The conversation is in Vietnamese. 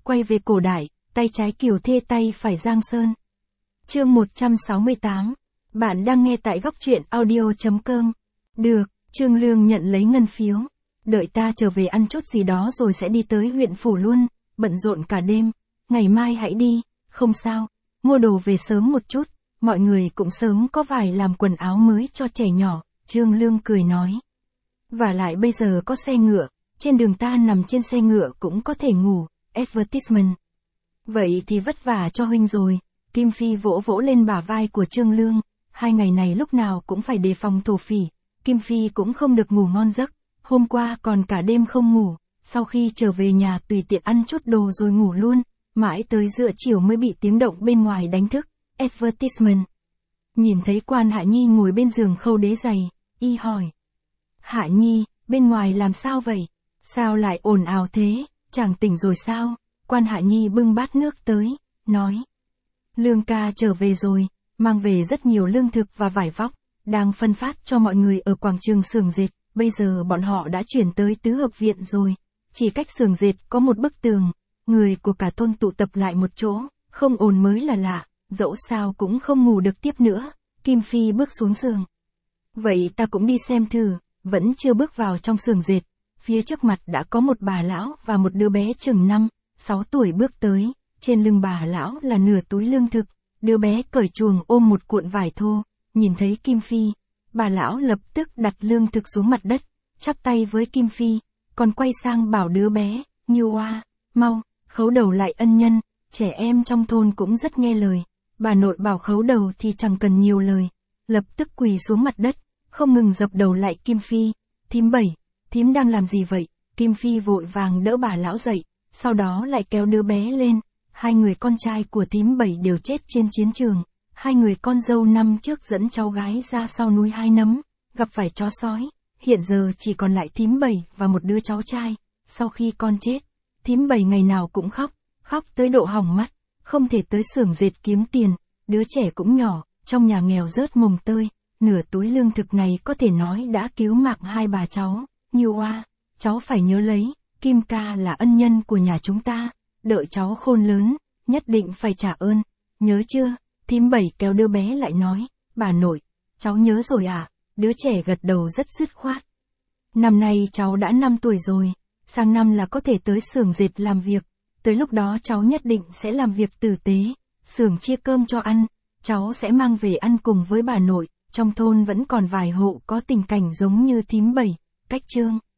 quay về cổ đại, tay trái Kiều Thê tay phải Giang Sơn. Chương 168. Bạn đang nghe tại góc truyện audio.com. Được, Trương Lương nhận lấy ngân phiếu. Đợi ta trở về ăn chút gì đó rồi sẽ đi tới huyện phủ luôn, bận rộn cả đêm. Ngày mai hãy đi, không sao, mua đồ về sớm một chút, mọi người cũng sớm có vải làm quần áo mới cho trẻ nhỏ, Trương Lương cười nói. Và lại bây giờ có xe ngựa, trên đường ta nằm trên xe ngựa cũng có thể ngủ, advertisement. Vậy thì vất vả cho huynh rồi, Kim Phi vỗ vỗ lên bả vai của Trương Lương, 2 ngày này lúc nào cũng phải đề phòng thổ phỉ, Kim Phi cũng không được ngủ ngon giấc, hôm qua còn cả đêm không ngủ, sau khi trở về nhà tùy tiện ăn chút đồ rồi ngủ luôn, mãi tới giữa chiều mới bị tiếng động bên ngoài đánh thức, advertisement. Nhìn thấy Quan Hạ Nhi ngồi bên giường khâu đế giày, y hỏi. Hạ Nhi, bên ngoài làm sao vậy? Sao lại ồn ào thế, chàng tỉnh rồi sao? Quan Hạ Nhi bưng bát nước tới, nói. Lương ca trở về rồi, mang về rất nhiều lương thực và vải vóc, đang phân phát cho mọi người ở quảng trường xưởng dệt, bây giờ bọn họ đã chuyển tới tứ hợp viện rồi, chỉ cách xưởng dệt có một bức tường, người của cả thôn tụ tập lại một chỗ, không ồn mới là lạ, dẫu sao cũng không ngủ được tiếp nữa, Kim Phi bước xuống giường. Vậy ta cũng đi xem thử, vẫn chưa bước vào trong xưởng dệt, phía trước mặt đã có một bà lão và một đứa bé chừng 5-6 tuổi bước tới, trên lưng bà lão là nửa túi lương thực, đứa bé cởi chuồng ôm một cuộn vải thô, nhìn thấy Kim Phi, bà lão lập tức đặt lương thực xuống mặt đất, chắp tay với Kim Phi, còn quay sang bảo đứa bé, Như Oa, mau, khấu đầu lại ân nhân, trẻ em trong thôn cũng rất nghe lời, bà nội bảo khấu đầu thì chẳng cần nhiều lời, lập tức quỳ xuống mặt đất, không ngừng dập đầu lại Kim Phi, thím Bảy, thím đang làm gì vậy? Kim Phi vội vàng đỡ bà lão dậy, sau đó lại kéo đứa bé lên, 2 người con trai của thím Bảy đều chết trên chiến trường, 2 người con dâu năm trước dẫn cháu gái ra sau núi Hai Nấm, gặp phải chó sói, hiện giờ chỉ còn lại thím Bảy và một đứa cháu trai, sau khi con chết, thím Bảy ngày nào cũng khóc tới độ hỏng mắt, không thể tới xưởng dệt kiếm tiền, đứa trẻ cũng nhỏ, trong nhà nghèo rớt mồng tơi, nửa túi lương thực này có thể nói đã cứu mạng 2 bà cháu, Như Oa, cháu phải nhớ lấy, Kim ca là ân nhân của nhà chúng ta, đợi cháu khôn lớn, nhất định phải trả ơn, nhớ chưa? Thím Bảy kéo đứa bé lại nói, bà nội, cháu nhớ rồi ạ, đứa trẻ gật đầu rất dứt khoát. Năm nay cháu đã 5 tuổi rồi, sang năm là có thể tới xưởng dệt làm việc, tới lúc đó cháu nhất định sẽ làm việc tử tế, xưởng chia cơm cho ăn, cháu sẽ mang về ăn cùng với bà nội, trong thôn vẫn còn vài hộ có tình cảnh giống như thím Bảy, cách Trương